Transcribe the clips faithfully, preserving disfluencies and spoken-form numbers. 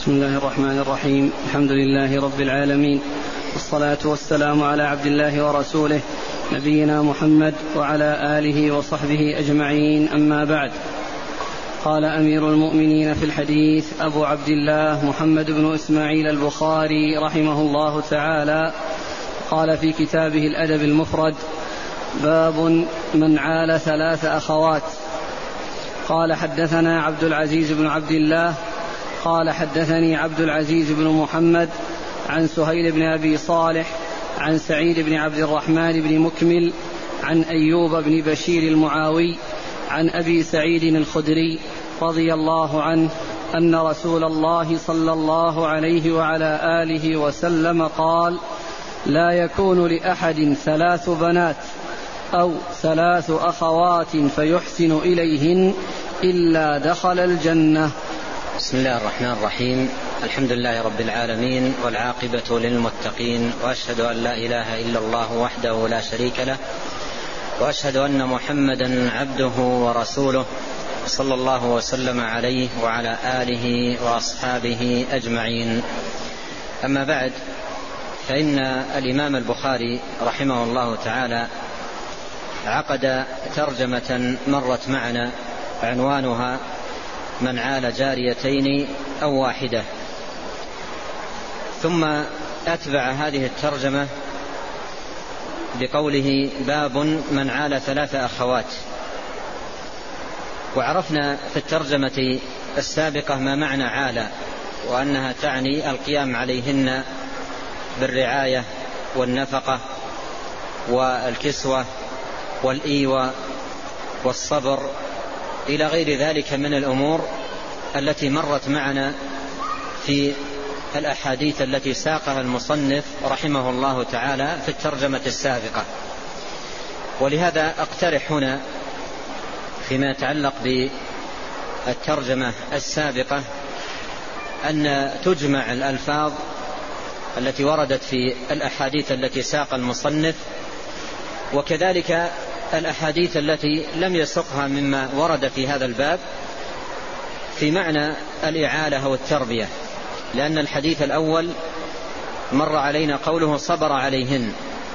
بسم الله الرحمن الرحيم. الحمد لله رب العالمين، والصلاة والسلام على عبد الله ورسوله نبينا محمد وعلى آله وصحبه أجمعين، أما بعد. قال أمير المؤمنين في الحديث أبو عبد الله محمد بن إسماعيل البخاري رحمه الله تعالى، قال في كتابه الأدب المفرد: باب من عال ثلاث أخوات. قال: حدثنا عبد العزيز بن عبد الله قال حدثني عبد العزيز بن محمد عن سهيل بن أبي صالح عن سعيد بن عبد الرحمن بن مكمل عن أيوب بن بشير المعاوي عن أبي سعيد الخدري رضي الله عنه أن رسول الله صلى الله عليه وعلى آله وسلم قال: لا يكون لأحد ثلاث بنات أو ثلاث أخوات فيحسن إليهن إلا دخل الجنة. بسم الله الرحمن الرحيم. الحمد لله رب العالمين، والعاقبة للمتقين، وأشهد أن لا إله إلا الله وحده لا شريك له، وأشهد أن محمدا عبده ورسوله صلى الله وسلم عليه وعلى آله وأصحابه أجمعين. أما بعد، فإن الإمام البخاري رحمه الله تعالى عقد ترجمة مرت معنا عنوانها: من عال جاريتين أو واحدة. ثم أتبع هذه الترجمة بقوله: باب من عال ثلاث أخوات. وعرفنا في الترجمة السابقة ما معنى عال، وأنها تعني القيام عليهن بالرعاية والنفقة والكسوة والإيواء والصبر إلى غير ذلك من الأمور التي مرت معنا في الأحاديث التي ساقها المصنف رحمه الله تعالى في الترجمة السابقة. ولهذا أقترح هنا فيما يتعلق بالترجمة السابقة أن تجمع الألفاظ التي وردت في الأحاديث التي ساق المصنف، وكذلك الأحاديث التي لم يسقها مما ورد في هذا الباب في معنى الإعالة والتربية، لأن الحديث الأول مر علينا قوله: صبر عليهن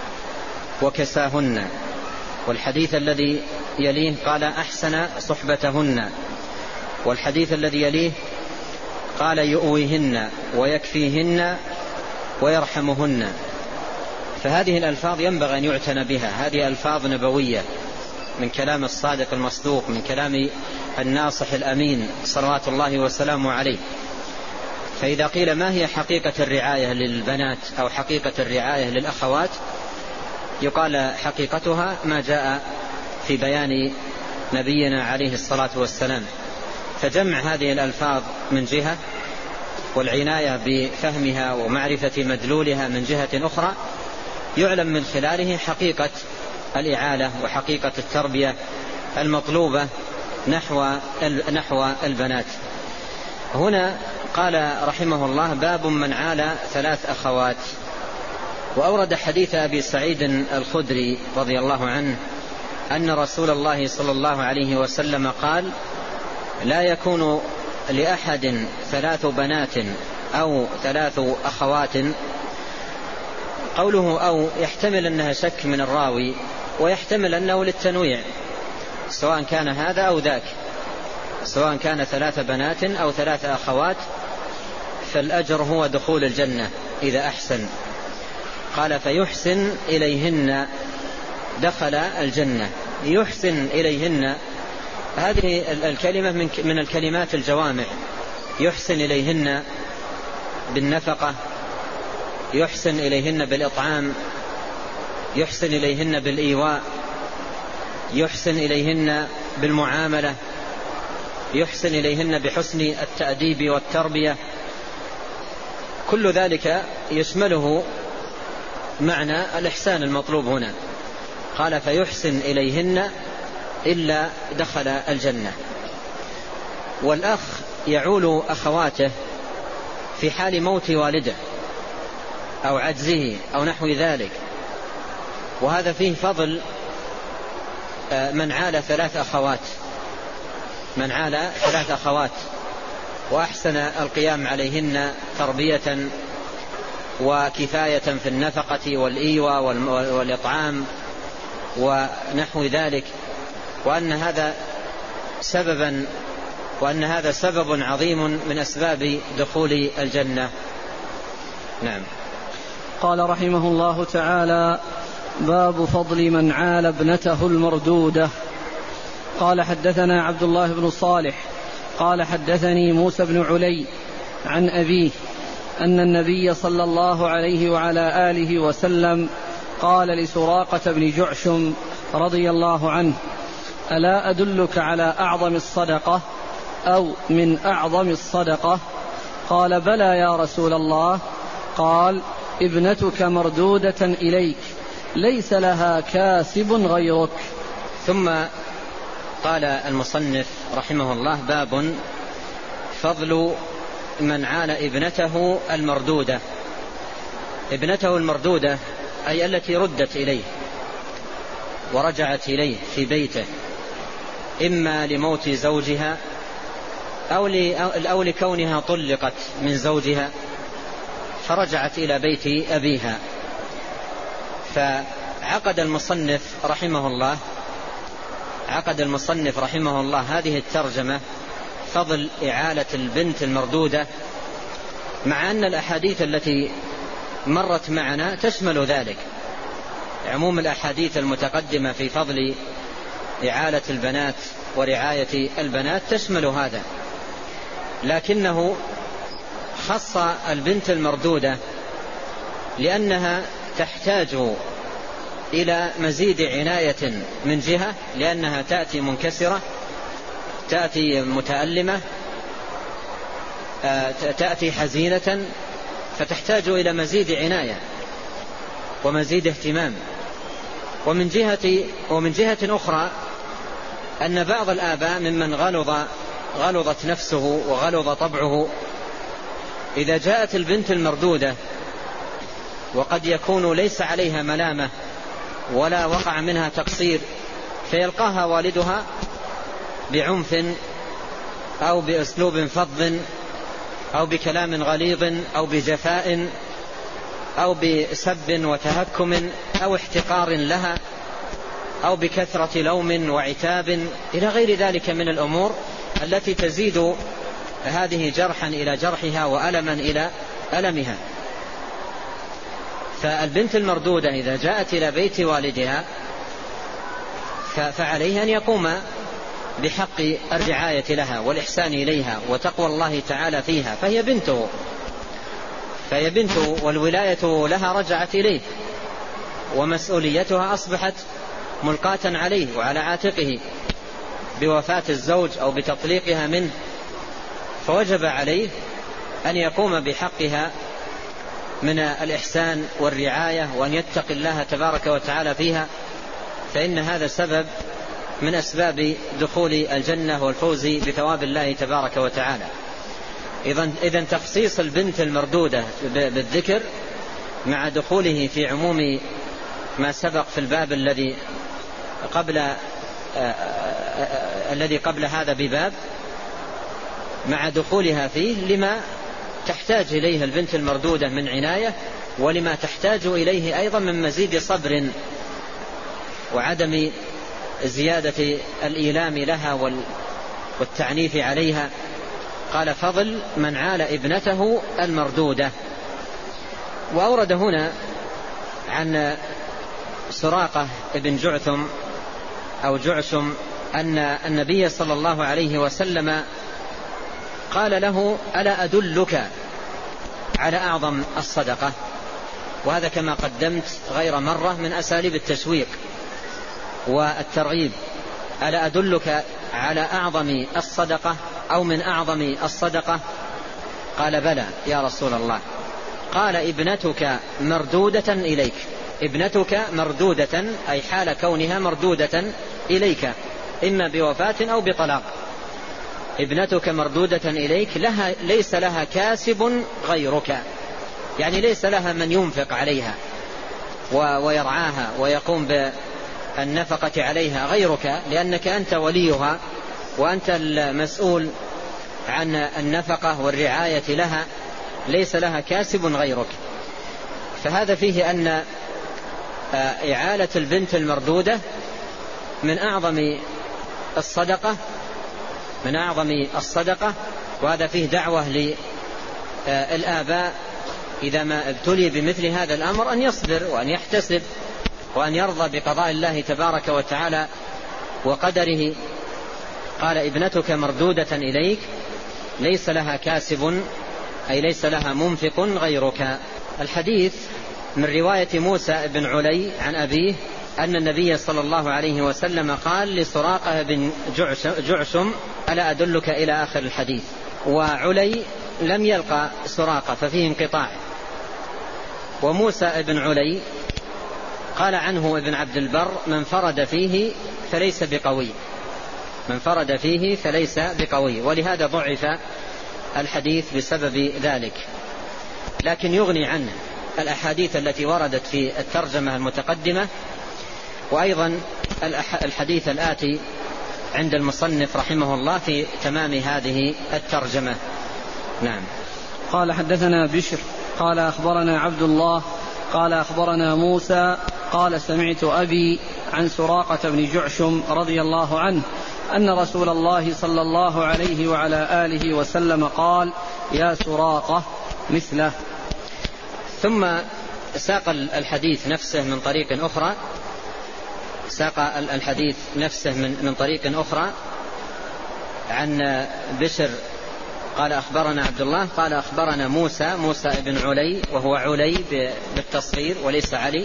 وكساهن، والحديث الذي يليه قال: أحسن صحبتهن، والحديث الذي يليه قال: يؤويهن ويكفيهن ويرحمهن. فهذه الألفاظ ينبغي أن يعتنى بها، هذه ألفاظ نبوية من كلام الصادق المصدوق، من كلام الناصح الأمين صلوات الله وسلامه عليه. فإذا قيل ما هي حقيقة الرعاية للبنات أو حقيقة الرعاية للأخوات، يقال حقيقتها ما جاء في بيان نبينا عليه الصلاة والسلام. فجمع هذه الألفاظ من جهة، والعناية بفهمها ومعرفة مدلولها من جهة أخرى، يعلم من خلاله حقيقة الإعالة وحقيقة التربية المطلوبة نحو نحو البنات. هنا قال رحمه الله: باب من عال ثلاث أخوات. وأورد حديث أبي سعيد الخدري رضي الله عنه أن رسول الله صلى الله عليه وسلم قال: لا يكون لأحد ثلاث بنات أو ثلاث أخوات. قوله أو يحتمل أنها شك من الراوي، ويحتمل أنه للتنويع، سواء كان هذا أو ذاك، سواء كان ثلاث بنات أو ثلاث أخوات، فالأجر هو دخول الجنة إذا أحسن. قال: فيحسن إليهن دخل الجنة. يحسن إليهن، هذه الكلمة من الكلمات الجوامع. يحسن إليهن بالنفقة، يحسن إليهن بالإطعام، يحسن إليهن بالإيواء، يحسن إليهن بالمعاملة، يحسن إليهن بحسن التأديب والتربية. كل ذلك يشمله معنى الإحسان المطلوب هنا. قال: فيحسن إليهن إلا دخل الجنة. والأخ يعول أخواته في حال موت والده أو عجزه أو نحو ذلك، وهذا فيه فضل من عال ثلاث أخوات. من عال ثلاث أخوات وأحسن القيام عليهن تربية وكفاية في النفقة والإيواء والإطعام ونحو ذلك، وأن هذا سببا وأن هذا سبب عظيم من أسباب دخول الجنة. نعم. قال رحمه الله تعالى: باب فضل من عال ابنته المردودة. قال: حدثنا عبد الله بن صالح قال: حدثني موسى بن علي عن أبيه أن النبي صلى الله عليه وعلى آله وسلم قال لسراقة بن جعشم رضي الله عنه: ألا أدلك على أعظم الصدقة أو من أعظم الصدقة؟ قال: بلى يا رسول الله. قال: ابنتك مردودة إليك ليس لها كاسب غيرك. ثم قال المصنف رحمه الله: باب فضل من عال ابنته المردودة. ابنته المردودة أي التي ردت إليه ورجعت إليه في بيته، إما لموت زوجها أو لكونها طلقت من زوجها فرجعت إلى بيت أبيها. فعقد المصنف رحمه الله عقد المصنف رحمه الله هذه الترجمة: فضل إعالة البنت المردودة، مع أن الأحاديث التي مرت معنا تشمل ذلك. عموم الأحاديث المتقدمة في فضل إعالة البنات ورعاية البنات تشمل هذا، لكنه خص البنت المردودة لأنها تحتاج إلى مزيد عناية من جهة، لأنها تأتي منكسرة، تأتي متألمة، تأتي حزينة، فتحتاج إلى مزيد عناية ومزيد اهتمام. ومن جهة ومن جهة أخرى أن بعض الآباء ممن غلظ غلظت نفسه وغلظ طبعه، إذا جاءت البنت المردودة وقد يكون ليس عليها ملامة ولا وقع منها تقصير، فيلقاها والدها بعنف أو بأسلوب فظ أو بكلام غليظ أو بجفاء أو بسب وتهكم أو احتقار لها أو بكثرة لوم وعتاب إلى غير ذلك من الأمور التي تزيد هذه جرحا إلى جرحها وألما إلى ألمها. فالبنت المردودة إذا جاءت إلى بيت والدها فعليها أن يقوم بحق الرعاية لها والإحسان إليها وتقوى الله تعالى فيها، فهي بنته فهي بنته والولاية لها رجعت إليه، ومسؤوليتها أصبحت ملقاة عليه وعلى عاتقه بوفاة الزوج أو بتطليقها منه، فوجب عليه أن يقوم بحقها من الإحسان والرعاية وأن يتقي الله تبارك وتعالى فيها، فإن هذا سبب من أسباب دخول الجنة والفوز بثواب الله تبارك وتعالى. إذن تخصيص البنت المردودة بالذكر مع دخوله في عموم ما سبق في الباب الذي قبل الذي قبل هذا بباب، مع دخولها فيه لما تحتاج إليه البنت المردودة من عناية، ولما تحتاج إليه أيضا من مزيد صبر وعدم زيادة الإيلام لها والتعنيف عليها. قال: فضل من عال ابنته المردودة. وأورد هنا عن سراقة ابن جعثم أو جعشم أن النبي صلى الله عليه وسلم قال له: ألا أدلك على أعظم الصدقة؟ وهذا كما قدمت غير مرة من أساليب التشويق والترغيب. ألا أدلك على أعظم الصدقة أو من أعظم الصدقة؟ قال: بلى يا رسول الله. قال: ابنتك مردودة إليك. ابنتك مردودة أي حال كونها مردودة إليك، إما بوفاة أو بطلاق. ابنتك مردودة إليك لها ليس لها كاسب غيرك، يعني ليس لها من ينفق عليها ويرعاها ويقوم بالنفقة عليها غيرك، لأنك أنت وليها وأنت المسؤول عن النفقة والرعاية لها ليس لها كاسب غيرك. فهذا فيه أن إعالة البنت المردودة من أعظم الصدقة من أعظم الصدقة وهذا فيه دعوة للآباء إذا ما ابتلي بمثل هذا الأمر أن يصبر وأن يحتسب وأن يرضى بقضاء الله تبارك وتعالى وقدره. قال ابنتك مردودة إليك ليس لها كاسب أي ليس لها منفق غيرك. الحديث من رواية موسى بن علي عن أبيه أن النبي صلى الله عليه وسلم قال لسراقة بن جعشم ألا أدلك إلى آخر الحديث. وعلي لم يلقى سراقة ففيه انقطاع. وموسى بن علي قال عنه ابن عبد البر من فرد فيه فليس بقوي من فرد فيه فليس بقوي ولهذا ضعف الحديث بسبب ذلك. لكن يغني عنه الأحاديث التي وردت في الترجمة المتقدمة وأيضا الحديث الآتي عند المصنف رحمه الله في تمام هذه الترجمة. نعم. قال حدثنا بشر قال أخبرنا عبد الله قال أخبرنا موسى قال سمعت أبي عن سراقة بن جعشم رضي الله عنه أن رسول الله صلى الله عليه وعلى آله وسلم قال يا سراقة مثله. ثم ساق الحديث نفسه من طريق أخرى ساق الحديث نفسه من, من طريق أخرى عن بشر قال أخبرنا عبد الله قال أخبرنا موسى موسى بن علي وهو علي بالتصغير وليس علي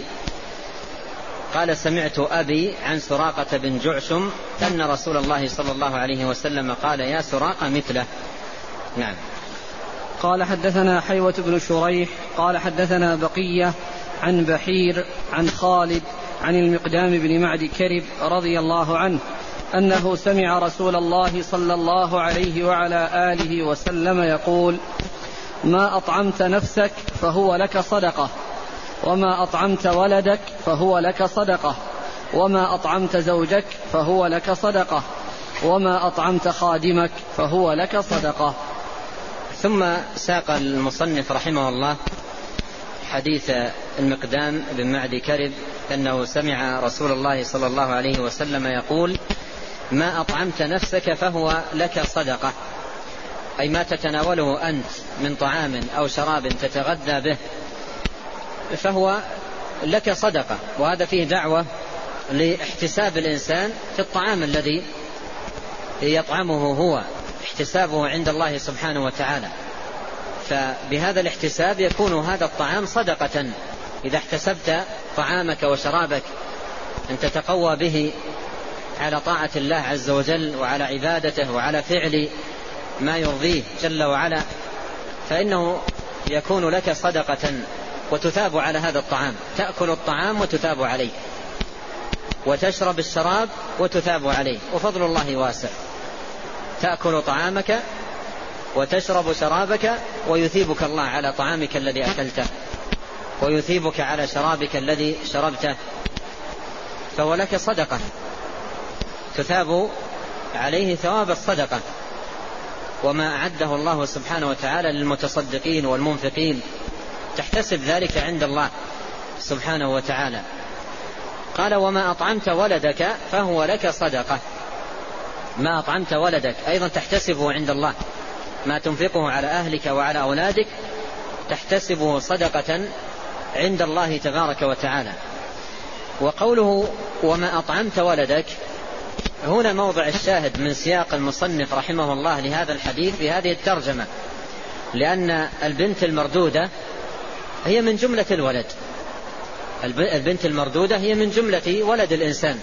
قال سمعت أبي عن سراقة بن جعشم أن رسول الله صلى الله عليه وسلم قال يا سراقة مثله. نعم. قال حدثنا حيوة بن شريح قال حدثنا بقية عن بحير عن خالد عن المقدام بن معد كرب رضي الله عنه أنه سمع رسول الله صلى الله عليه وعلى آله وسلم يقول ما أطعمت نفسك فهو لك صدقة وما أطعمت ولدك فهو لك صدقة وما أطعمت زوجك فهو لك صدقة وما أطعمت خادمك فهو لك صدقة. ثم ساق المصنف رحمه الله حديث المقدام بن معد كرب أنه سمع رسول الله صلى الله عليه وسلم يقول ما أطعمت نفسك فهو لك صدقة أي ما تتناوله أنت من طعام أو شراب تتغذى به فهو لك صدقة. وهذا فيه دعوة لاحتساب الإنسان في الطعام الذي يطعمه هو احتسابه عند الله سبحانه وتعالى. فبهذا الاحتساب يكون هذا الطعام صدقة. إذا احتسبت طعامك وشرابك أن تتقوى به على طاعة الله عز وجل وعلى عبادته وعلى فعل ما يرضيه جل وعلا فإنه يكون لك صدقة وتثاب على هذا الطعام. تأكل الطعام وتثاب عليه وتشرب الشراب وتثاب عليه وفضل الله واسع. تأكل طعامك وتشرب شرابك ويثيبك الله على طعامك الذي أكلته ويثيبك على شرابك الذي شربته فهو لك صدقة تثاب عليه ثواب الصدقة. وما أعده الله سبحانه وتعالى للمتصدقين والمنفقين تحتسب ذلك عند الله سبحانه وتعالى. قال وما أطعمت ولدك فهو لك صدقة. ما أطعمت ولدك أيضا تحتسبه عند الله. ما تنفقه على أهلك وعلى أولادك تحتسبه صدقة عند الله تبارك وتعالى. وقوله وما أطعمت ولدك هنا موضع الشاهد من سياق المصنف رحمه الله لهذا الحديث في هذه الترجمة لأن البنت المردودة هي من جملة الولد. البنت المردودة هي من جملة ولد الإنسان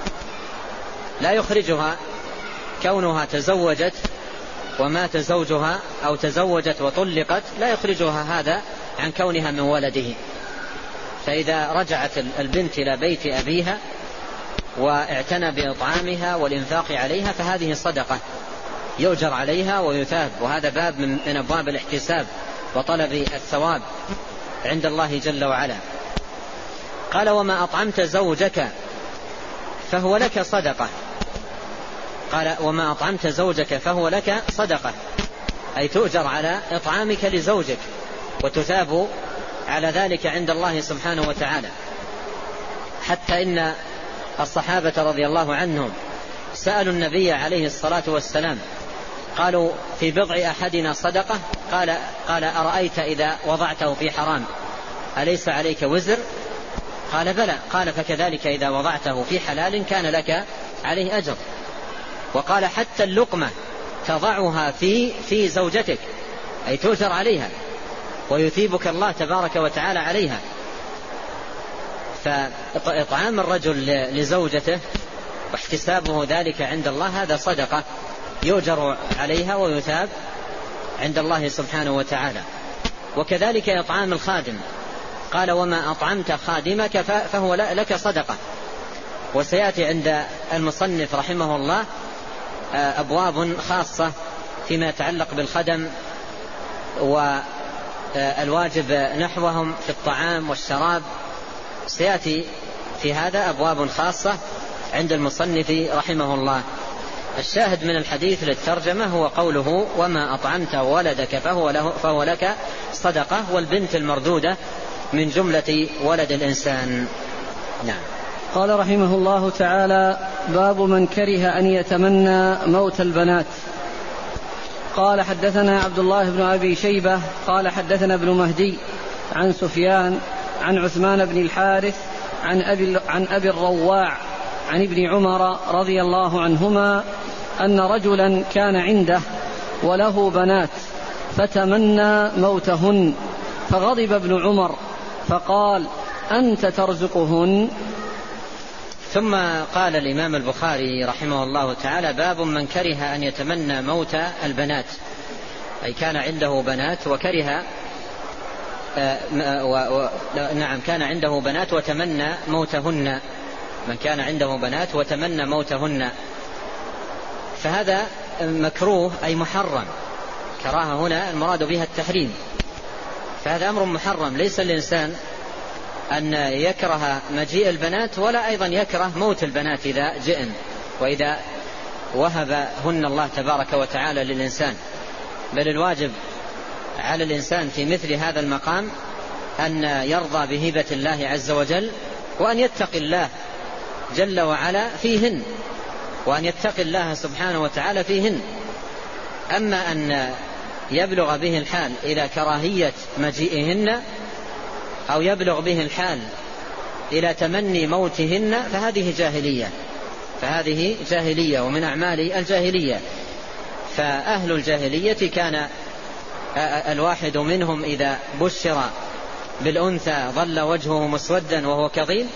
لا يخرجها كونها تزوجت ومات زوجها أو تزوجت وطلقت لا يخرجها هذا عن كونها من ولده. فإذا رجعت البنت إلى بيت أبيها واعتنى بإطعامها والإنفاق عليها فهذه صدقة يؤجر عليها ويثاب. وهذا باب من أبواب الاحتساب وطلب الثواب عند الله جل وعلا. قال وما أطعمت زوجك فهو لك صدقة. قال وما أطعمت زوجك فهو لك صدقة أي تؤجر على إطعامك لزوجك وتثاب على ذلك عند الله سبحانه وتعالى. حتى إن الصحابة رضي الله عنهم سألوا النبي عليه الصلاة والسلام قالوا في بضع أحدنا صدقة؟ قال, قال أرأيت إذا وضعته في حرام أليس عليك وزر؟ قال بلى. قال فكذلك إذا وضعته في حلال كان لك عليه أجر. وقال حتى اللقمة تضعها في, في زوجتك أي تؤجر عليها ويثيبك الله تبارك وتعالى عليها. فإطعام الرجل لزوجته واحتسابه ذلك عند الله هذا صدقة يؤجر عليها ويثاب عند الله سبحانه وتعالى. وكذلك إطعام الخادم، قال وما أطعمت خادمك فهو لك صدقة. وسيأتي عند المصنف رحمه الله أبواب خاصة فيما يتعلق بالخدم والواجب نحوهم في الطعام والشراب، سيأتي في هذا أبواب خاصة عند المصنف رحمه الله. الشاهد من الحديث للترجمة هو قوله وما أطعمت ولدك فهو, له فهو لك صدقة، والبنت المردودة من جملة ولد الإنسان. نعم. قال رحمه الله تعالى باب من كره أن يتمنى موت البنات. قال حدثنا عبد الله بن أبي شيبة قال حدثنا ابن مهدي عن سفيان عن عثمان بن الحارث عن أبي, عن أبي الرواع عن ابن عمر رضي الله عنهما أن رجلا كان عنده وله بنات فتمنى موتهن، فغضب ابن عمر فقال أنت ترزقهن. ثم قال الإمام البخاري رحمه الله تعالى باب من كره أن يتمنى موت البنات، أي كان عنده بنات وكره آه و و نعم كان عنده بنات وتمنى موتهن، من كان عنده بنات وتمنى موتهن، فهذا مكروه أي محرم. كراهة هنا المراد بها التحريم، فهذا أمر محرم. ليس الإنسان أن يكره مجيء البنات ولا أيضا يكره موت البنات إذا جئن وإذا وهبهن الله تبارك وتعالى للإنسان، بل الواجب على الإنسان في مثل هذا المقام أن يرضى بهبة الله عز وجل وأن يتقي الله جل وعلا فيهن، وأن يتقي الله سبحانه وتعالى فيهن. أما أن يبلغ به الحال إلى كراهية مجيئهن أو يبلغ به الحال إلى تمني موتهن فهذه جاهلية، فهذه جاهلية ومن أعمال الجاهلية. فأهل الجاهلية كان الواحد منهم إذا بشر بالأنثى ظل وجهه مسودا وهو كظيم،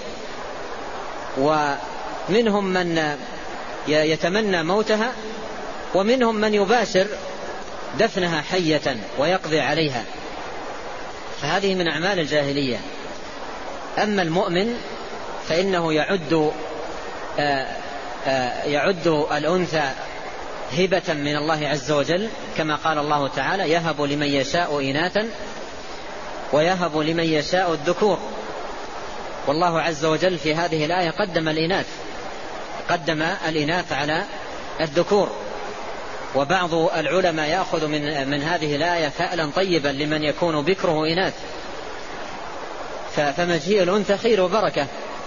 ومنهم من يتمنى موتها، ومنهم من يباشر دفنها حية ويقضي عليها، فهذه من أعمال الجاهلية. أما المؤمن فإنه يعد آآ آآ يعد الأنثى هبة من الله عز وجل، كما قال الله تعالى يهب لمن يشاء إناثا ويهب لمن يشاء الذكور. والله عز وجل في هذه الآية قدم الإناث قدم الإناث على الذكور. وبعض العلماء يأخذ من, من هذه الآية فعلا طيبا لمن يكون بكره إناث، فمجيء الأنثى خير وبركة،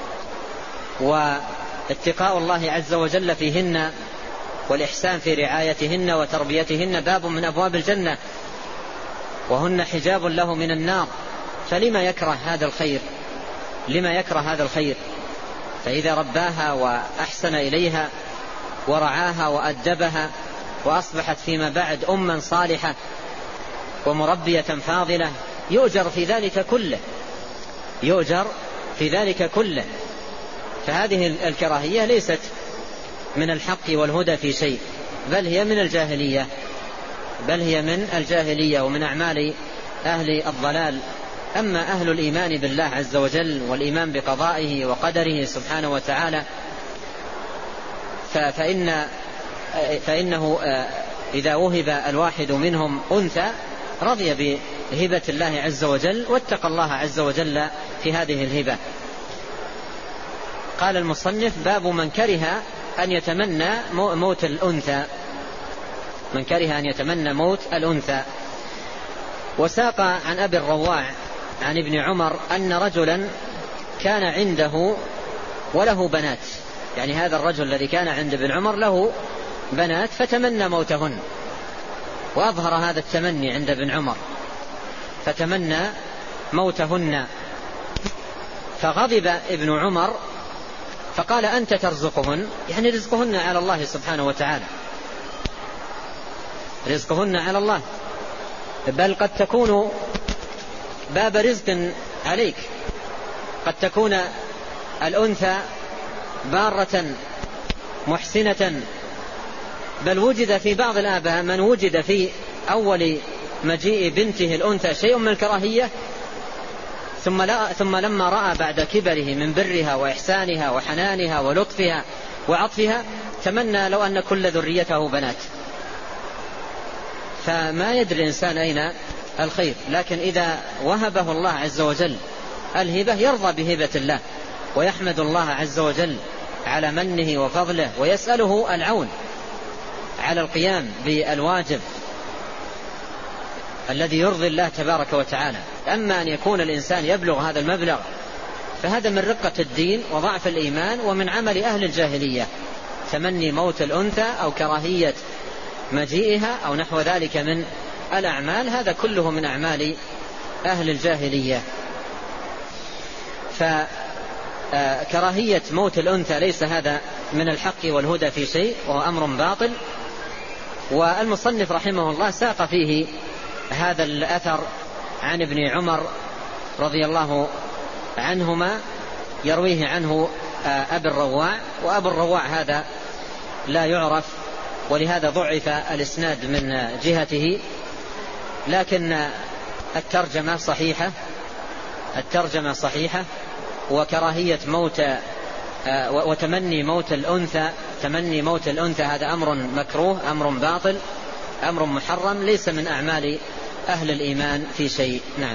واتقاء الله عز وجل فيهن والإحسان في رعايتهن وتربيتهن باب من أبواب الجنة، وهن حجاب له من النار. فلما يكره هذا الخير؟ لما يكره هذا الخير؟ فإذا رباها وأحسن إليها ورعاها وأدبها وأصبحت فيما بعد أما صالحة ومربية فاضلة يؤجر في ذلك كله، يؤجر في ذلك كله. فهذه الكراهية ليست من الحق والهدى في شيء، بل هي من الجاهلية، بل هي من الجاهلية ومن أعمال أهل الضلال. أما أهل الإيمان بالله عز وجل والإيمان بقضائه وقدره سبحانه وتعالى فإن فإنه إذا وهب الواحد منهم أنثى رضي بهبة الله عز وجل واتقى الله عز وجل في هذه الهبة. قال المصنف باب من كره أن يتمنى موت الأنثى. من كره أن يتمنى موت الأنثى. وساق عن أبي الرواع عن ابن عمر أن رجلا كان عنده وله بنات، يعني هذا الرجل الذي كان عند ابن عمر له بنات فتمنى موتهن، وأظهر هذا التمني عند ابن عمر، فتمنى موتهن، فغضب ابن عمر فقال أنت ترزقهن، يعني رزقهن على الله سبحانه وتعالى، رزقهن على الله، بل قد تكون باب رزق عليك، قد تكون الأنثى بارة محسنة، بل وجد في بعض الآباء من وجد في أول مجيء بنته الأنثى شيء من الكراهية، ثم, ثم لما رأى بعد كبره من برها وإحسانها وحنانها ولطفها وعطفها تمنى لو أن كل ذريته بنات. فما يدري الإنسان أين الخير، لكن إذا وهبه الله عز وجل الهبة يرضى بهبة الله ويحمد الله عز وجل على منه وفضله، ويسأله العون على القيام بالواجب الذي يرضي الله تبارك وتعالى. أما أن يكون الإنسان يبلغ هذا المبلغ فهذا من رقة الدين وضعف الإيمان ومن عمل أهل الجاهلية، تمني موت الأنثى أو كراهية مجيئها أو نحو ذلك من الأعمال، هذا كله من أعمال أهل الجاهلية. فكراهية موت الأنثى ليس هذا من الحق والهدى في شيء، وهو أمر باطل. والمصنف رحمه الله ساق فيه هذا الأثر عن ابن عمر رضي الله عنهما يرويه عنه أبي الرواع، وأبو الرواع هذا لا يعرف، ولهذا ضعف الإسناد من جهته، لكن الترجمة صحيحة، الترجمة صحيحة. وكراهية موت وتمني موت الأنثى، تمني موت الأنثى هذا أمر مكروه، أمر باطل، أمر محرم، ليس من أعمال أهل الإيمان في شيء. نعم.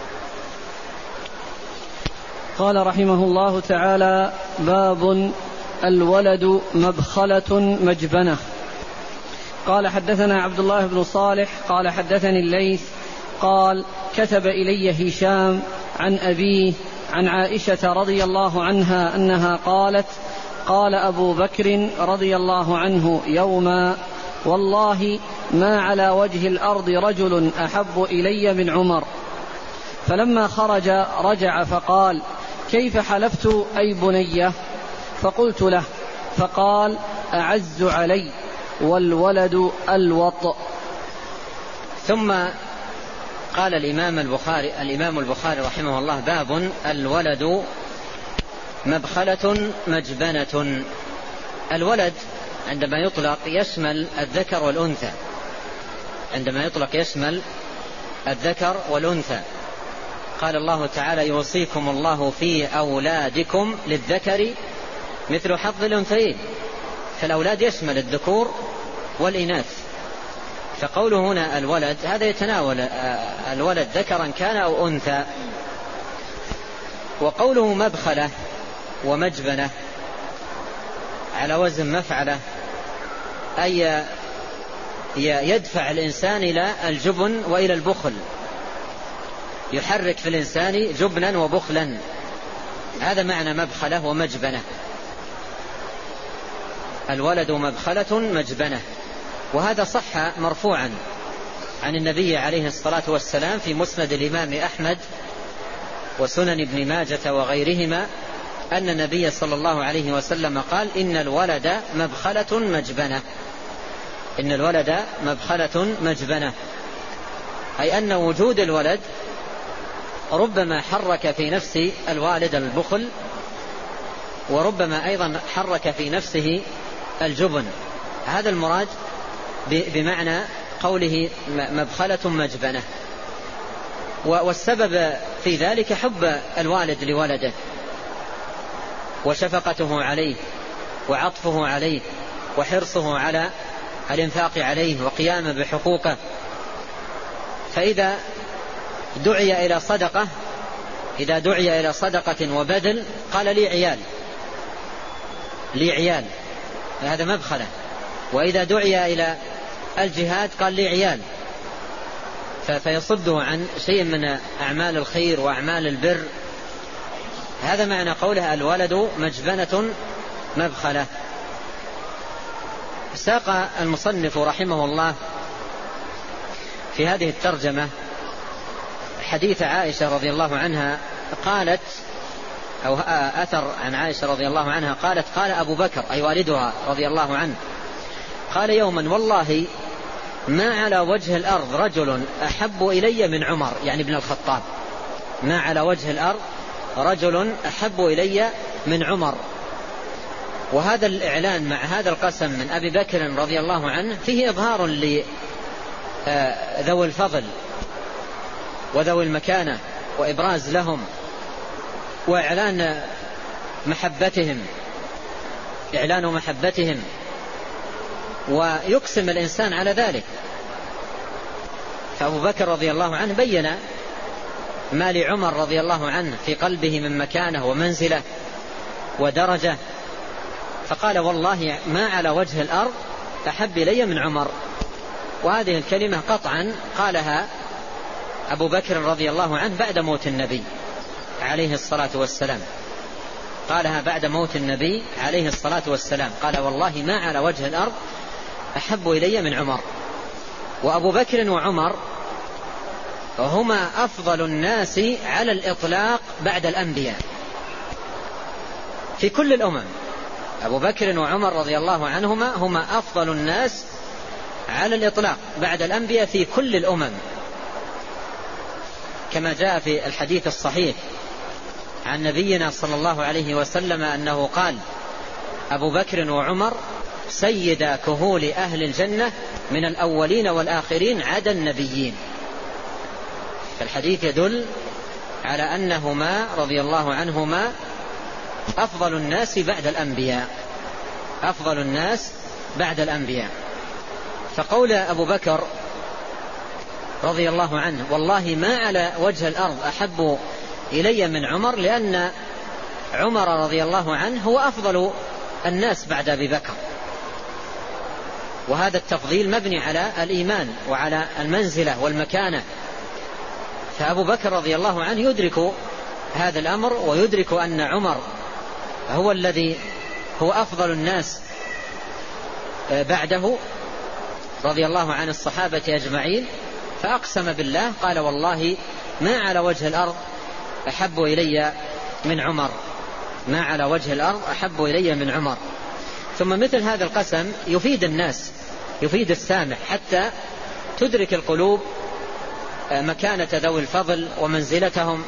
قال رحمه الله تعالى: باب الولد مبخلة مجبنة. قال حدثنا عبد الله بن صالح قال حدثني الليث قال كتب إلي هشام عن أبيه عن عائشة رضي الله عنها أنها قالت: قال أبو بكر رضي الله عنه يوما: والله ما على وجه الأرض رجل أحب إلي من عمر. فلما خرج رجع فقال: كيف حلفت أي بنية؟ فقلت له، فقال: أعز علي والولد الوط. ثم قال الإمام البخاري الإمام البخاري رحمه الله: باب الولد مبخلة مجبنة. الولد عندما يطلق يشمل الذكر والأنثى، عندما يطلق يشمل الذكر والأنثى. قال الله تعالى: يوصيكم الله في أولادكم للذكر مثل حظ الأنثيين. فالأولاد يشمل الذكور والإناث، فقوله هنا الولد هذا يتناول الولد ذكرا كان أو أنثى. وقوله مبخلة ومجبنة على وزن مفعلة، أي يدفع الإنسان إلى الجبن وإلى البخل، يحرك في الإنسان جبنا وبخلا، هذا معنى مبخلة ومجبنة. الولد مبخلة مجبنة. وهذا صح مرفوعا عن النبي عليه الصلاة والسلام في مسند الإمام أحمد وسنن ابن ماجة وغيرهما أن النبي صلى الله عليه وسلم قال: إن الولد مبخلة مجبنة. إن الولد مبخلة مجبنة، أي أن وجود الولد ربما حرك في نفس الوالد البخل، وربما أيضا حرك في نفسه الجبن. هذا المراد بمعنى قوله مبخلة مجبنة. والسبب في ذلك حب الوالد لولده وشفقته عليه وعطفه عليه وحرصه على الإنفاق عليه وقيامه بحقوقه. فإذا دعي إلى صدقة إذا دعي إلى صدقة وبذل قال: لي عيال لي عيال هذا مبخلة. وإذا دعي إلى الجهاد قال لي عيال، فيصده عن شيء من أعمال الخير وأعمال البر. هذا معنى قوله الولد مجبنة مبخلة. ساق المصنف رحمه الله في هذه الترجمة حديث عائشة رضي الله عنها قالت، أو أثر عن عائشة رضي الله عنها قالت: قال أبو بكر أي والدها رضي الله عنه، قال يوما: والله ما على وجه الأرض رجل أحب إلي من عمر، يعني ابن الخطاب، ما على وجه الأرض رجل أحب إلي من عمر. وهذا الإعلان مع هذا القسم من أبي بكر رضي الله عنه فيه إظهار لذوي الفضل وذوي المكانة وإبراز لهم وإعلان محبتهم، إعلان محبتهم، ويقسم الإنسان على ذلك. فأبو بكر رضي الله عنه بين ما لعمر رضي الله عنه في قلبه من مكانة ومنزلة ودرجة، فقال: والله ما على وجه الأرض أحب إلي من عمر. وهذه الكلمة قطعا قالها أبو بكر رضي الله عنه بعد موت النبي عليه الصلاة والسلام، قالها بعد موت النبي عليه الصلاة والسلام، قال: والله ما على وجه الأرض أحب إلي من عمر. وأبو بكر وعمر هما أفضل الناس على الإطلاق بعد الأنبياء في كل الأمم. أبو بكر وعمر رضي الله عنهما هما أفضل الناس على الإطلاق بعد الأنبياء في كل الأمم، كما جاء في الحديث الصحيح عن نبينا صلى الله عليه وسلم أنه قال: أبو بكر وعمر سيدا كهول أهل الجنة من الأولين والآخرين عدا النبيين. فالحديث يدل على أنهما رضي الله عنهما أفضل الناس بعد الأنبياء، أفضل الناس بعد الأنبياء. فقول أبو بكر رضي الله عنه: والله ما على وجه الأرض أحب إلي من عمر، لأن عمر رضي الله عنه هو أفضل الناس بعد أبي بكر. وهذا التفضيل مبني على الإيمان وعلى المنزلة والمكانة. فأبو بكر رضي الله عنه يدرك هذا الأمر، ويدرك أن عمر هو الذي هو أفضل الناس بعده رضي الله عن الصحابة أجمعين، فأقسم بالله قال: والله ما على وجه الأرض أحب إلي من عمر، ما على وجه الأرض أحب إلي من عمر. ثم مثل هذا القسم يفيد الناس، يفيد السامع، حتى تدرك القلوب مكانة ذوي الفضل ومنزلتهم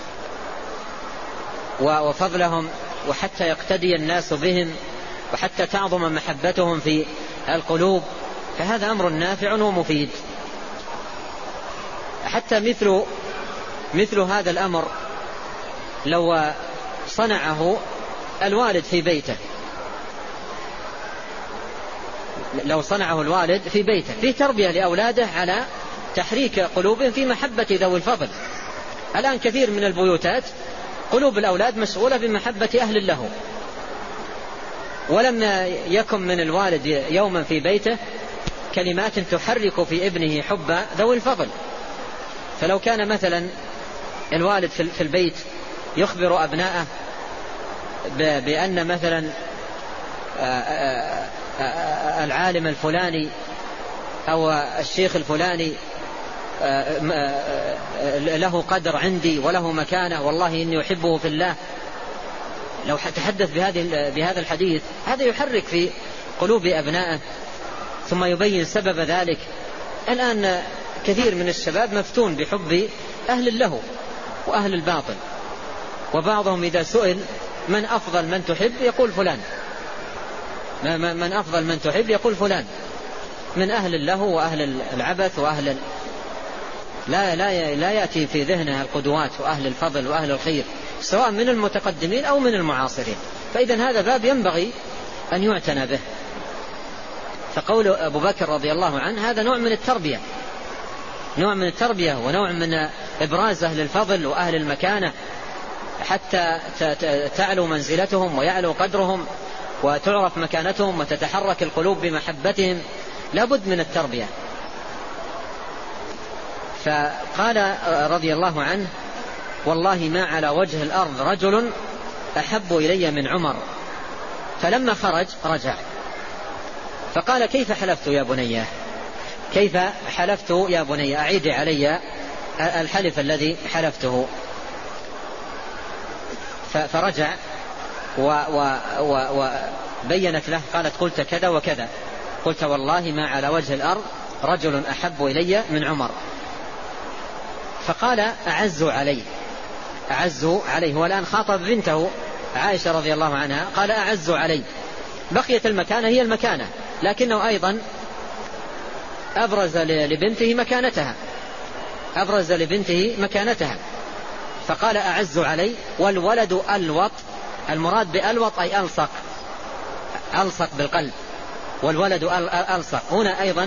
وفضلهم، وحتى يقتدي الناس بهم، وحتى تعظم محبتهم في القلوب. فهذا أمر نافع ومفيد. حتى مثل مثل هذا الأمر لو صنعه الوالد في بيته، لو صنعه الوالد في بيته في تربية لأولاده على تحريك قلوبهم في محبة ذوي الفضل. الآن كثير من البيوتات قلوب الأولاد مشغولة بمحبة أهل له، ولم يكن من الوالد يوما في بيته كلمات تحرك في ابنه حب ذوي الفضل. فلو كان مثلا الوالد في البيت يخبر أبنائه بأن مثلا العالم الفلاني أو الشيخ الفلاني له قدر عندي وله مكانة، والله إني أحبه في الله، لو تحدث بهذا الحديث هذا يحرك في قلوب أبنائه، ثم يبين سبب ذلك. الآن كثير من الشباب مفتون بحب أهل له وأهل الباطل، وبعضهم إذا سئل من أفضل من تحب يقول فلان، من أفضل من تحب يقول فلان، من أهل الله وأهل العبث وأهل لا, لا, لا يأتي في ذهنها القدوات وأهل الفضل وأهل الخير، سواء من المتقدمين أو من المعاصرين. فإذا هذا باب ينبغي أن يعتنى به. فقول أبو بكر رضي الله عنه هذا نوع من التربية، نوع من التربية ونوع من إبراز أهل الفضل وأهل المكانة، حتى تعلو منزلتهم ويعلو قدرهم وتعرف مكانتهم وتتحرك القلوب بمحبتهم لا بد من التربية. فقال رضي الله عنه والله ما على وجه الأرض رجل أحب إلي من عمر. فلما خرج رجع فقال كيف حلفت يا بني، كيف حلفت يا بني، أعيد علي الحلف الذي حلفته. فرجع وبينت له، قالت قلت كذا وكذا، قلت والله ما على وجه الأرض رجل أحب إلي من عمر. فقال أعز علي، أعز عليه. والآن خاطب بنته عائشة رضي الله عنها، قال أعز علي. بقيت المكانة هي المكانة، لكنه أيضا أبرز لبنته مكانتها، أبرز لبنته مكانتها. فقال أعز علي والولد ألوط. المراد بألوط أي ألصق، ألصق بالقلب، والولد ألصق. هنا أيضا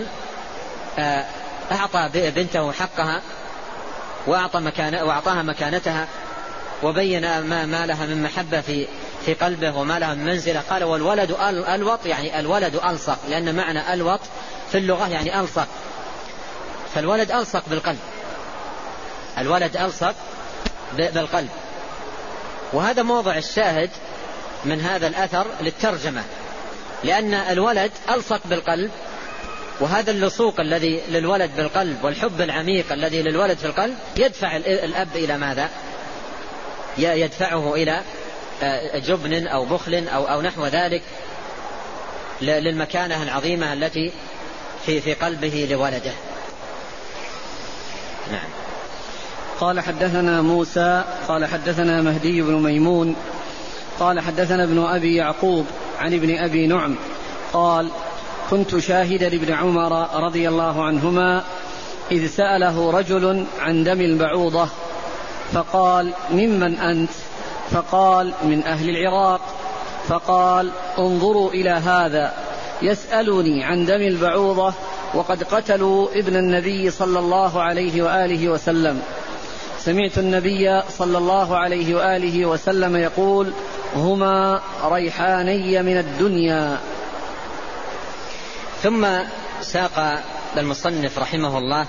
أعطى بنته حقها وأعطى مكانة وأعطاها مكانتها، وبين ما, ما لها من محبة في في قلبه وما لها من منزلة. قال والولد ألوط يعني الولد ألصق، لأن معنى ألوط في اللغة يعني ألصق، فالولد ألصق بالقلب، الولد ألصق بالقلب. وهذا موضع الشاهد من هذا الأثر للترجمة، لأن الولد ألصق بالقلب، وهذا اللصوق الذي للولد بالقلب والحب العميق الذي للولد في القلب يدفع الأب إلى ماذا؟ يدفعه إلى جبن أو بخل أو, أو نحو ذلك للمكانة العظيمة التي في, في قلبه لولده. نعم. قال حدثنا موسى قال حدثنا مهدي بن ميمون قال حدثنا ابن أبي يعقوب عن ابن أبي نعم قال كنت شاهدا لابن عمر رضي الله عنهما إذ سأله رجل عن دم البعوضة فقال ممن أنت؟ فقال من أهل العراق. فقال انظروا إلى هذا يسألني عن دم البعوضة وقد قتلوا ابن النبي صلى الله عليه وآله وسلم. سمعت النبي صلى الله عليه وآله وسلم يقول هما ريحاني من الدنيا. ثم ساق المصنف رحمه الله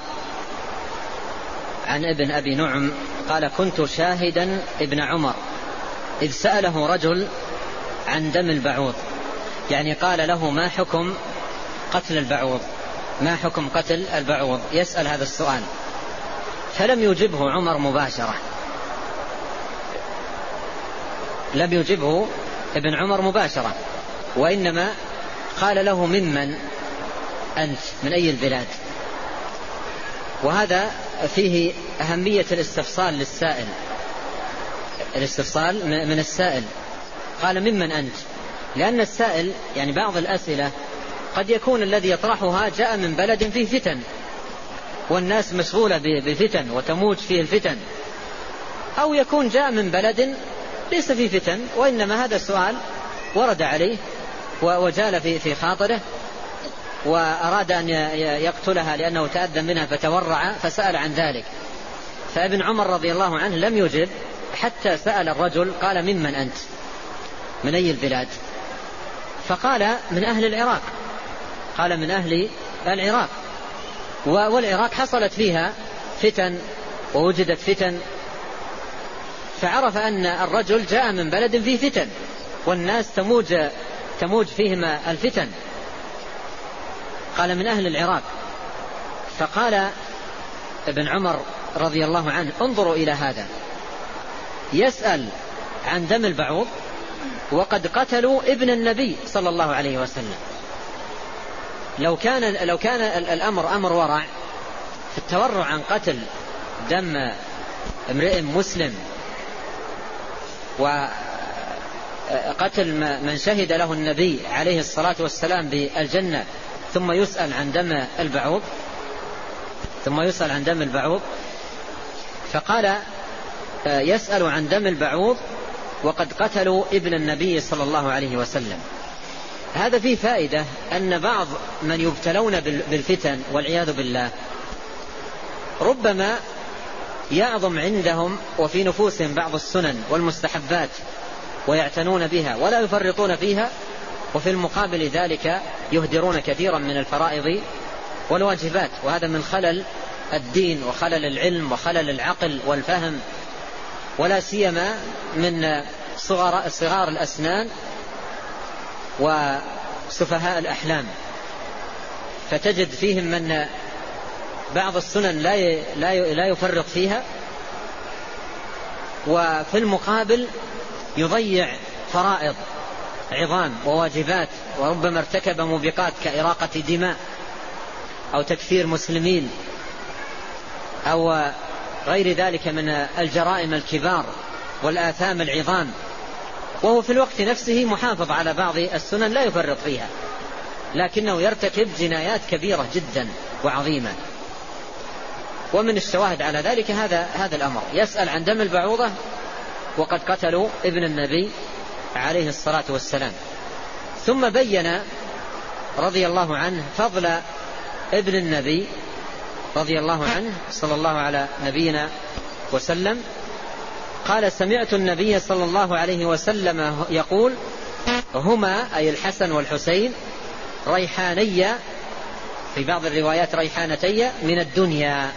عن ابن أبي نعم قال كنت شاهدا ابن عمر إذ سأله رجل عن دم البعوض، يعني قال له ما حكم قتل البعوض، ما حكم قتل البعوض، يسأل هذا السؤال. فلم يجبه عمر مباشرة، لم يجبه ابن عمر مباشرة، وإنما قال له ممن أنت، من أي البلاد. وهذا فيه أهمية الاستفصال للسائل، الاستفصال من السائل. قال ممن أنت، لأن السائل يعني بعض الأسئلة قد يكون الذي يطرحها جاء من بلد فيه فتن والناس مشغولة بفتن وتموج فيه الفتن، أو يكون جاء من بلد ليس فيه فتن وإنما هذا السؤال ورد عليه وجال في في خاطره وأراد أن يقتلها لأنه تأذى منها فتورع فسأل عن ذلك. فابن عمر رضي الله عنه لم يجب حتى سأل الرجل قال ممن أنت، من أي البلاد؟ فقال من أهل العراق، قال من أهل العراق، والعراق حصلت فيها فتن ووجدت فتن، فعرف أن الرجل جاء من بلد فيه فتن والناس تموج تموج فيهم الفتن. قال من أهل العراق. فقال ابن عمر رضي الله عنه انظروا إلى هذا يسأل عن دم البعوض وقد قتلوا ابن النبي صلى الله عليه وسلم. لو كان لو كان الأمر أمر ورع في التورع عن قتل دم امرئ مسلم وقتل من شهد له النبي عليه الصلاة والسلام بالجنة ثم يسأل عن دم البعوض ثم يسأل عن دم البعوض فقال يسأل عن دم البعوض وقد قتلوا ابن النبي صلى الله عليه وسلم. هذا فيه فائدة أن بعض من يبتلون بالفتن والعياذ بالله ربما يعظم عندهم وفي نفوسهم بعض السنن والمستحبات ويعتنون بها ولا يفرطون فيها، وفي المقابل ذلك يهدرون كثيرا من الفرائض والواجبات، وهذا من خلل الدين وخلل العلم وخلل العقل والفهم، ولا سيما من صغار, صغار الأسنان وسفهاء الأحلام. فتجد فيهم من بعض السنن لا يفرط فيها، وفي المقابل يضيع فرائض عظام وواجبات، وربما ارتكب موبقات كإراقة دماء أو تكفير مسلمين أو غير ذلك من الجرائم الكبار والآثام العظام، وهو في الوقت نفسه محافظ على بعض السنن لا يفرط فيها، لكنه يرتكب جنايات كبيرة جدا وعظيمة. ومن الشواهد على ذلك هذا هذا الأمر. يسأل عن دم البعوضة وقد قتلوا ابن النبي عليه الصلاة والسلام. ثم بين رضي الله عنه فضل ابن النبي رضي الله عنه صلى الله على نبينا وسلم. قال: سمعت النبي صلى الله عليه وسلم يقول: هما أي الحسن والحسين ريحاني، في بعض الروايات ريحانتي من الدنيا.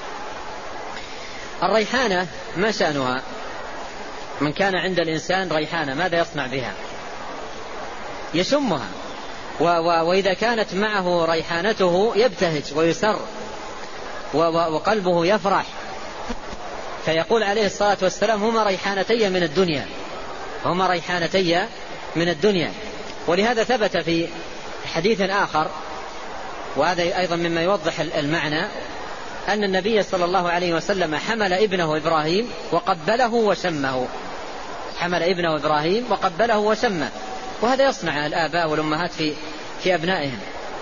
الريحانة ما شأنها؟ من كان عند الإنسان ريحانة ماذا يصنع بها؟ يشمها، و و وإذا كانت معه ريحانته يبتهج ويسر وقلبه يفرح. فيقول عليه الصلاة والسلام: هما ريحانتي من الدنيا، هما ريحانتي من الدنيا. ولهذا ثبت في حديث آخر، وهذا أيضا مما يوضح المعنى، أن النبي صلى الله عليه وسلم حمل ابنه إبراهيم وقبله وشمه، حمل ابنه إبراهيم وقبله وشمه. وهذا يصنع الآباء والأمهات في في أبنائهم،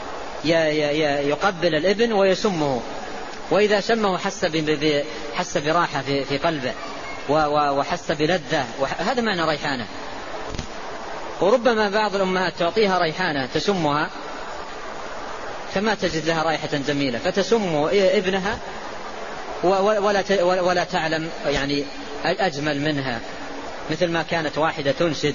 يقبل الابن ويشمه، وإذا شمه حس حس براحة في قلبه وحس بلذة، هذا معنى ريحانة. وربما بعض الأمهات تعطيها ريحانة تشمها فما تجد لها رائحة جميلة، فتشم ابنها ولا ولا تعلم يعني أجمل منها، مثل ما كانت واحدة تنشد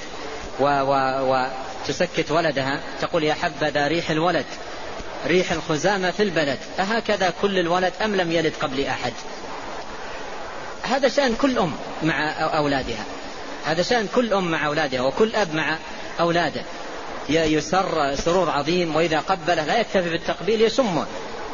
وتسكت ولدها تقول: يا حبذا ريح الولد، ريح الخزامة في البلد، أهكذا كل الولد أم لم يلد قبل أحد. هذا شأن كل أم مع أولادها، هذا شأن كل أم مع أولادها، وكل أب مع أولاده، يسر سرور عظيم. وإذا قبله لا يكتفي بالتقبيل، يشمه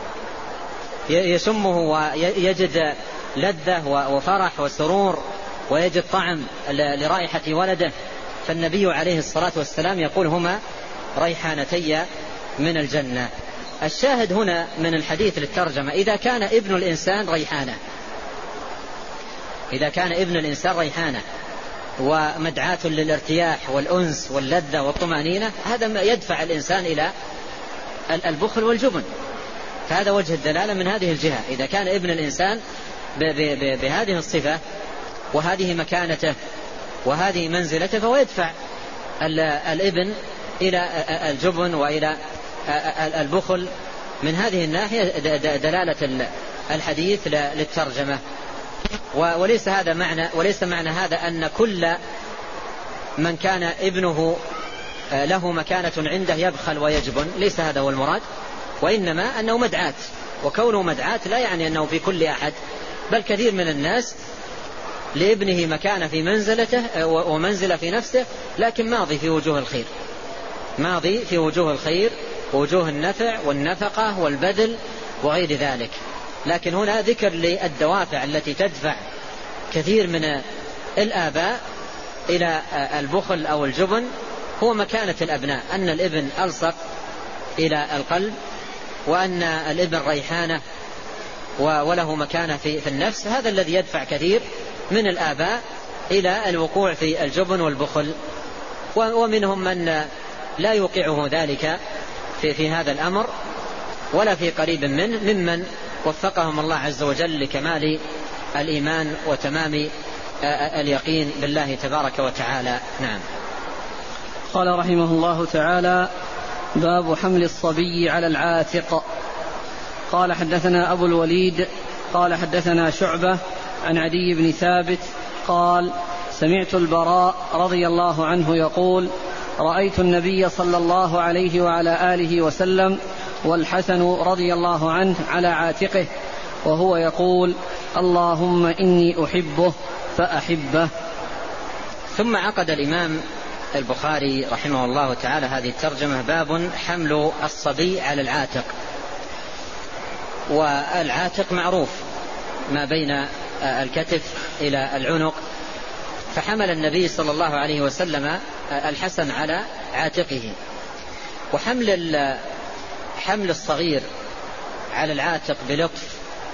يشمه ويجد لذة وفرح وسرور، ويجد طعم لرائحة ولده. فالنبي عليه الصلاة والسلام يقول: هما ريحانتي من الجنة. الشاهد هنا من الحديث للترجمة: إذا كان ابن الإنسان ريحانة، إذا كان ابن الإنسان ريحانة ومدعاة للارتياح والأنس واللذة والطمأنينة، هذا يدفع الإنسان إلى البخل والجبن. فهذا وجه الدلالة من هذه الجهة. إذا كان ابن الإنسان بهذه الصفة وهذه مكانته وهذه منزلته، فهو يدفع الابن إلى الجبن وإلى البخل. من هذه الناحية دلالة الحديث للترجمة. وليس هذا معنى وليس معنى هذا أن كل من كان ابنه له مكانة عنده يبخل ويجبن، ليس هذا هو المراد، وإنما أنه مدعاة. وكونه مدعاة لا يعني أنه في كل أحد، بل كثير من الناس لابنه مكانة في منزلته ومنزلة في نفسه، لكن ماضي في وجوه الخير، ماضي في وجوه الخير ووجوه النفع والنفقة والبذل وغير ذلك. لكن هنا ذكر للدوافع التي تدفع كثير من الآباء إلى البخل أو الجبن، هو مكانة الأبناء، أن الابن ألصق إلى القلب، وأن الابن ريحانة وله مكانة في النفس. هذا الذي يدفع كثير من الآباء إلى الوقوع في الجبن والبخل، ومنهم من لا يوقعه ذلك في, في هذا الأمر ولا في قريب منه، ممن وفقهم الله عز وجل لكمال الإيمان وتمام اليقين بالله تبارك وتعالى. نعم. قال رحمه الله تعالى: باب حمل الصبي على العاتق. قال: حدثنا أبو الوليد قال: حدثنا شعبة عن عدي بن ثابت قال: سمعت البراء رضي الله عنه يقول: رأيت النبي صلى الله عليه وعلى آله وسلم والحسن رضي الله عنه على عاتقه وهو يقول اللهم إني أحبه فأحبه. ثم عقد الإمام البخاري رحمه الله تعالى هذه الترجمة: باب حمل الصبي على العاتق. والعاتق معروف ما بين الكتف إلى العنق، فحمل النبي صلى الله عليه وسلم الحسن على عاتقه. وحمل حمل الصغير على العاتق بلطف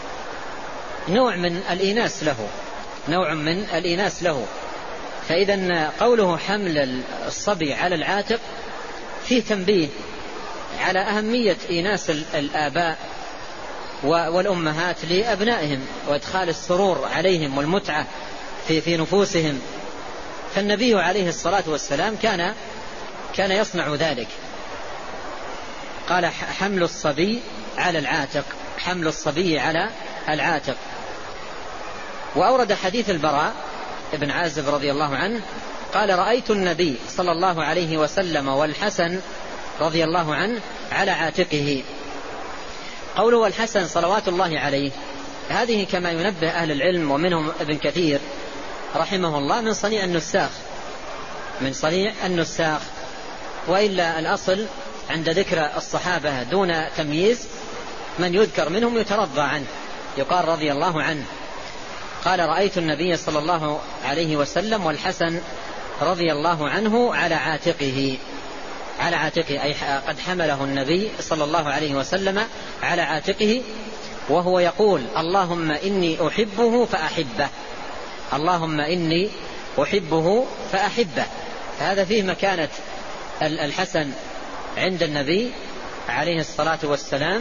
نوع من الإيناس له نوع من الإيناس له فإذا قوله حمل الصبي على العاتق فيه تنبيه على أهمية إيناس الآباء والأمهات لأبنائهم وإدخال السرور عليهم والمتعة في في نفوسهم. فالنبي عليه الصلاة والسلام كان كان يصنع ذلك. قال حمل الصبي على العاتق، حمل الصبي على العاتق. وأورد حديث البراء ابن عازب رضي الله عنه قال رأيت النبي صلى الله عليه وسلم والحسن رضي الله عنه على عاتقه. قوله والحسن صلوات الله عليه هذه كما ينبه أهل العلم ومنهم ابن كثير رحمه الله من صنيع النساخ من صنيع النساخ وإلا الأصل عند ذكر الصحابة دون تمييز من يذكر منهم يترضى عنه، يقال رضي الله عنه. قال رأيت النبي صلى الله عليه وسلم والحسن رضي الله عنه على عاتقه على عاتقه أي قد حمله النبي صلى الله عليه وسلم على عاتقه وهو يقول اللهم إني أحبه فأحبه، اللهم إني أحبه فأحبه. هذا فيه مكانة الحسن عند النبي عليه الصلاة والسلام،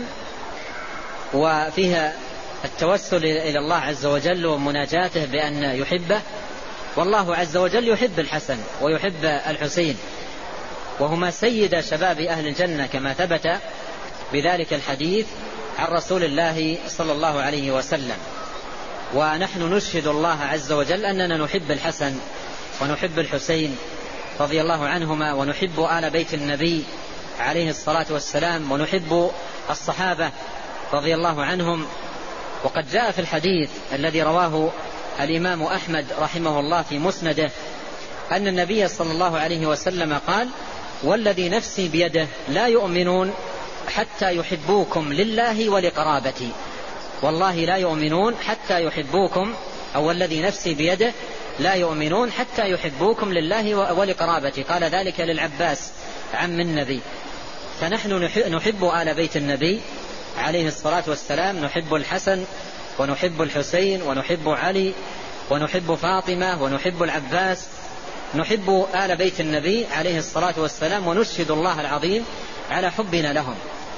وفيها التوسل إلى الله عز وجل ومناجاته بأن يحبه، والله عز وجل يحب الحسن ويحب الحسين وهما سيد شباب أهل الجنة كما ثبت بذلك الحديث عن رسول الله صلى الله عليه وسلم. ونحن نشهد الله عز وجل أننا نحب الحسن ونحب الحسين رضي الله عنهما ونحب آل بيت النبي عليه الصلاة والسلام ونحب الصحابة رضي الله عنهم. وقد جاء في الحديث الذي رواه الإمام أحمد رحمه الله في مسنده أن النبي صلى الله عليه وسلم قال والذي نفسي بيده لا يؤمنون حتى يحبوكم لله ولقرابتي، والله لا يؤمنون حتى يحبوكم أو الذي نفسي بيده لا يؤمنون حتى يحبوكم لله ولقرابتي. قال ذلك للعباس عم النبي. فنحن نحب آل بيت النبي عليه الصلاة والسلام، نحب الحسن ونحب الحسين ونحب علي ونحب فاطمة ونحب العباس، نحب آل بيت النبي عليه الصلاة والسلام ونشهد الله العظيم على حبنا لهم.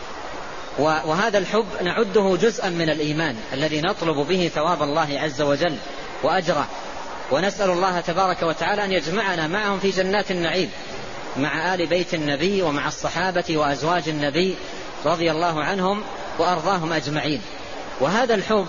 وهذا الحب نعده جزءا من الإيمان الذي نطلب به ثواب الله عز وجل وأجره، ونسأل الله تبارك وتعالى أن يجمعنا معهم في جنات النعيم مع آل بيت النبي ومع الصحابة وأزواج النبي رضي الله عنهم وأرضاهم أجمعين. وهذا الحب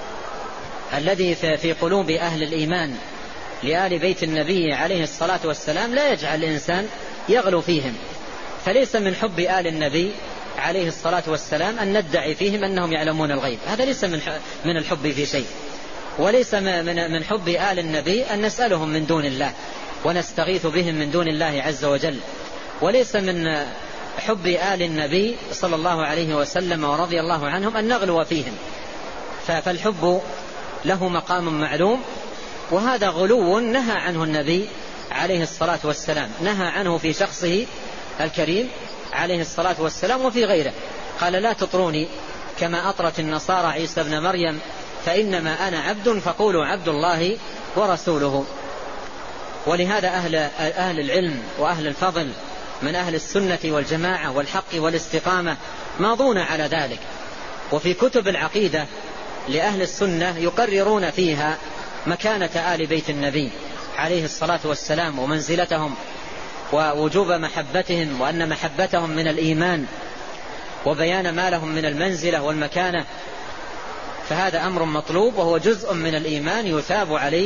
الذي في قلوب أهل الإيمان لآل بيت النبي عليه الصلاة والسلام لا يجعل الإنسان يغلو فيهم. فليس من حب آل النبي عليه الصلاة والسلام أن ندعي فيهم أنهم يعلمون الغيب، هذا ليس من الحب في شيء. وليس من حب آل النبي أن نسألهم من دون الله ونستغيث بهم من دون الله عز وجل. وليس من حب آل النبي صلى الله عليه وسلم ورضي الله عنهم أن نغلو فيهم. فالحب له مقام معلوم، وهذا غلو نهى عنه النبي عليه الصلاة والسلام، نهى عنه في شخصه الكريم عليه الصلاة والسلام وفي غيره. قال لا تطروني كما أطرت النصارى عيسى بن مريم فإنما أنا عبد فقولوا عبد الله ورسوله. ولهذا أهل, أهل العلم وأهل الفضل من أهل السنة والجماعة والحق والاستقامة ماضون على ذلك. وفي كتب العقيدة لأهل السنة يقررون فيها مكانة آل بيت النبي عليه الصلاة والسلام ومنزلتهم ووجوب محبتهم، وأن محبتهم من الإيمان، وبيان ما لهم من المنزلة والمكانة. فهذا أمر مطلوب وهو جزء من الإيمان يثاب عليه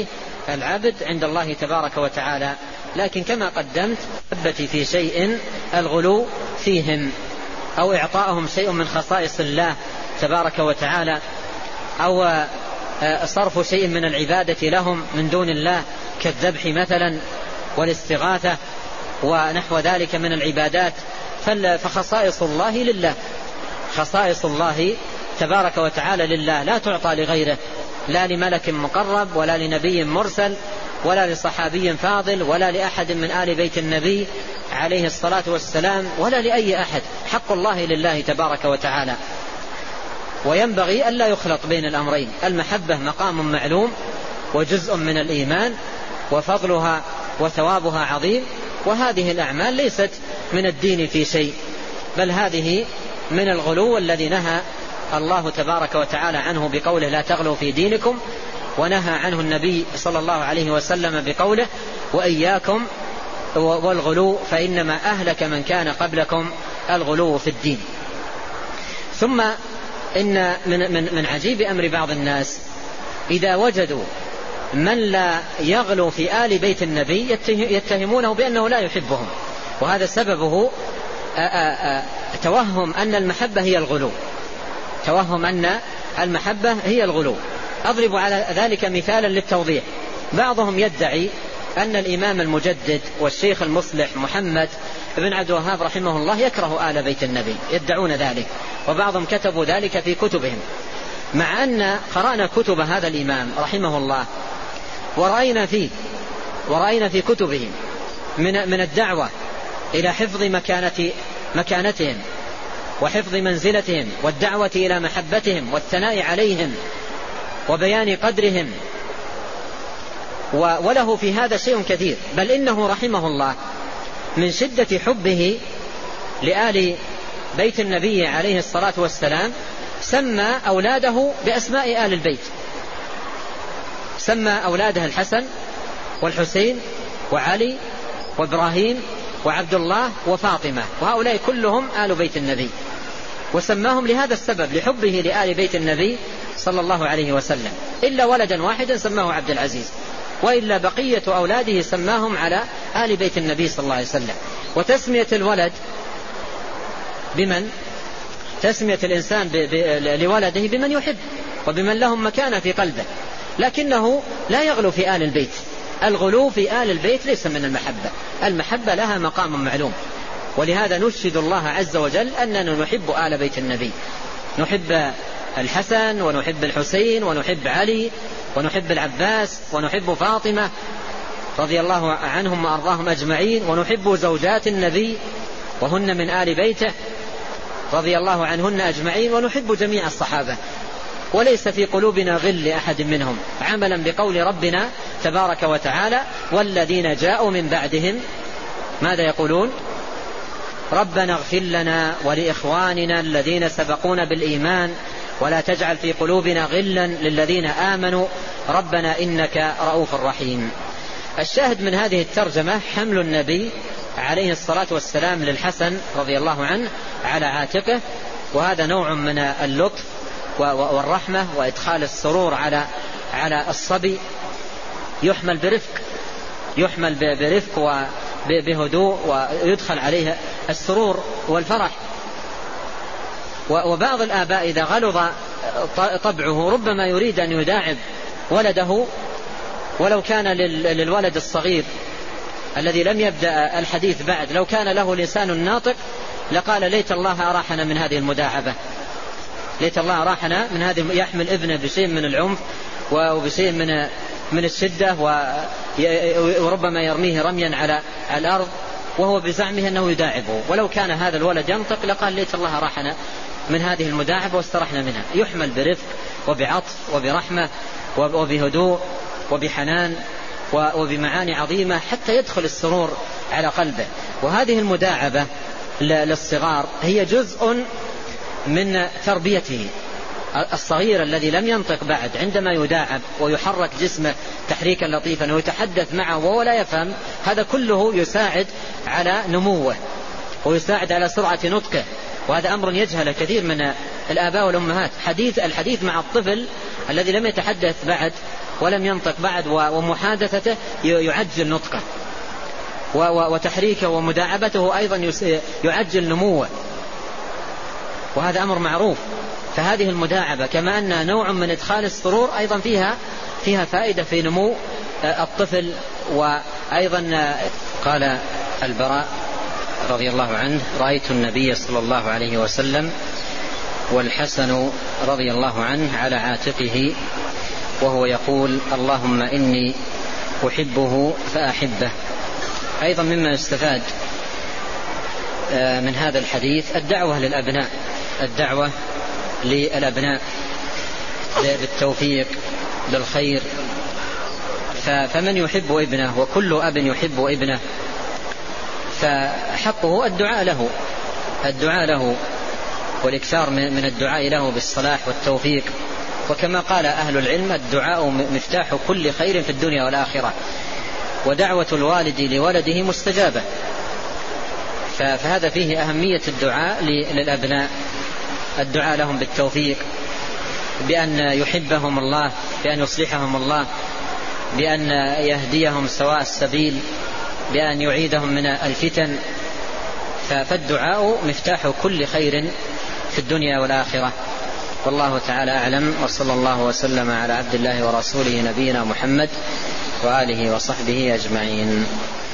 العبد عند الله تبارك وتعالى. لكن كما قدمت محبتي في شيء الغلو فيهم أو إعطاءهم شيء من خصائص الله تبارك وتعالى أو صرف شيء من العبادة لهم من دون الله كالذبح مثلا والاستغاثة ونحو ذلك من العبادات. فخصائص الله لله، خصائص الله تبارك وتعالى لله لا تعطى لغيره، لا لملك مقرب ولا لنبي مرسل ولا لصحابي فاضل ولا لأحد من آل بيت النبي عليه الصلاة والسلام ولا لأي أحد. حق الله لله تبارك وتعالى. وينبغي ألا يخلط بين الأمرين. المحبة مقام معلوم وجزء من الإيمان وفضلها وثوابها عظيم، وهذه الأعمال ليست من الدين في شيء، بل هذه من الغلو الذي نهى الله تبارك وتعالى عنه بقوله لا تغلوا في دينكم، ونهى عنه النبي صلى الله عليه وسلم بقوله وإياكم والغلو فإنما أهلك من كان قبلكم الغلو في الدين. ثم إن من, من, من عجيب أمر بعض الناس إذا وجدوا من لا يغلو في آل بيت النبي يتهمونه بأنه لا يحبهم، وهذا سببه آآ آآ توهم أن المحبة هي الغلو، توهم أن المحبة هي الغلو. أضرب على ذلك مثالا للتوضيح. بعضهم يدعي أن الإمام المجدد والشيخ المصلح محمد بن عبد الوهاب رحمه الله يكره آل بيت النبي، يدعون ذلك، وبعضهم كتبوا ذلك في كتبهم، مع أن قرأنا كتب هذا الإمام رحمه الله ورأينا فيه ورأينا في كتبه من من الدعوة إلى حفظ مكانة مكانتهم وحفظ منزلتهم والدعوة إلى محبتهم والثناء عليهم وبيان قدرهم، وله في هذا شيء كثير. بل إنه رحمه الله من شدة حبه لآل بيت النبي عليه الصلاة والسلام سمى أولاده بأسماء آل البيت، سمى أولاده الحسن والحسين وعلي وإبراهيم وعبد الله وفاطمة، وهؤلاء كلهم آل بيت النبي، وسماهم لهذا السبب، لحبه لآل بيت النبي صلى الله عليه وسلم، إلا ولدا واحدا سماه عبد العزيز، وإلا بقية أولاده سماهم على آل بيت النبي صلى الله عليه وسلم. وتسمية الولد بمن؟ تسمية الإنسان ب... ب... لولده بمن يحب وبمن لهم مكانة في قلبه، لكنه لا يغلو في آل البيت. الغلو في آل البيت ليس من المحبة، المحبة لها مقام معلوم. ولهذا نشهد الله عز وجل أننا نحب آل بيت النبي، نحب الحسن ونحب الحسين ونحب علي ونحب العباس ونحب فاطمة رضي الله عنهم وأرضاهم أجمعين، ونحب زوجات النبي وهن من آل بيته رضي الله عنهن أجمعين، ونحب جميع الصحابة، وليس في قلوبنا غل لأحد منهم، عملا بقول ربنا تبارك وتعالى والذين جاءوا من بعدهم ماذا يقولون؟ ربنا اغفر لنا ولإخواننا الذين سبقونا بالإيمان ولا تجعل في قلوبنا غلا للذين آمنوا ربنا إنك رؤوف رحيم. الشاهد من هذه الترجمة حمل النبي عليه الصلاة والسلام للحسن رضي الله عنه على عاتقه، وهذا نوع من اللطف والرحمة وإدخال السرور على على الصبي، يحمل برفق، يحمل برفق وبهدوء ويدخل عليه السرور والفرح. وبعض الآباء إذا غلظ طبعه ربما يريد أن يداعب ولده، ولو كان للولد الصغير الذي لم يبدأ الحديث بعد لو كان له لسان ناطق لقال ليت الله أراحنا من هذه المداعبة، ليت الله أراحنا من هذه. يحمل ابنه بشيء من العنف وبشيء من من الشدة، وربما يرميه رميا على الأرض وهو بزعمه أنه يداعبه، ولو كان هذا الولد ينطق لقال ليت الله أراحنا من هذه المداعبة واسترحنا منها. يحمل برفق وبعطف وبرحمة وبهدوء وبحنان وبمعاني عظيمة حتى يدخل السرور على قلبه. وهذه المداعبة للصغار هي جزء من تربيته. الصغير الذي لم ينطق بعد عندما يداعب ويحرك جسمه تحريكا لطيفا ويتحدث معه وهو لا يفهم، هذا كله يساعد على نموه ويساعد على سرعة نطقه، وهذا أمر يجهل كثير من الآباء والأمهات. حديث الحديث مع الطفل الذي لم يتحدث بعد ولم ينطق بعد ومحادثته يعجل نطقه، وتحريكه ومداعبته أيضا يعجل نموه، وهذا أمر معروف. فهذه المداعبة كما أنها نوع من إدخال السرور أيضا فيها فيها فائدة في نمو الطفل. وأيضا قال البراء رضي الله عنه: رأيت النبي صلى الله عليه وسلم والحسن رضي الله عنه على عاتقه وهو يقول: اللهم إني أحبه فأحبه. أيضا مما يستفاد من هذا الحديث الدعوة للأبناء، الدعوة للأبناء بالتوفيق بالخير. فمن يحب ابنه، وكل أب يحب ابنه، فحقه الدعاء له الدعاء له والإكثار من الدعاء له بالصلاح والتوفيق. وكما قال أهل العلم: الدعاء مفتاح كل خير في الدنيا والآخرة، ودعوة الوالد لولده مستجابة. فهذا فيه أهمية الدعاء للأبناء، الدعاء لهم بالتوفيق، بأن يحبهم الله، بأن يصلحهم الله، بأن يهديهم سواء السبيل، بأن يعيدهم من الفتن. فالدعاء مفتاح كل خير في الدنيا والآخرة. والله تعالى أعلم، وصلى الله وسلم على عبد الله ورسوله نبينا محمد وآله وصحبه أجمعين.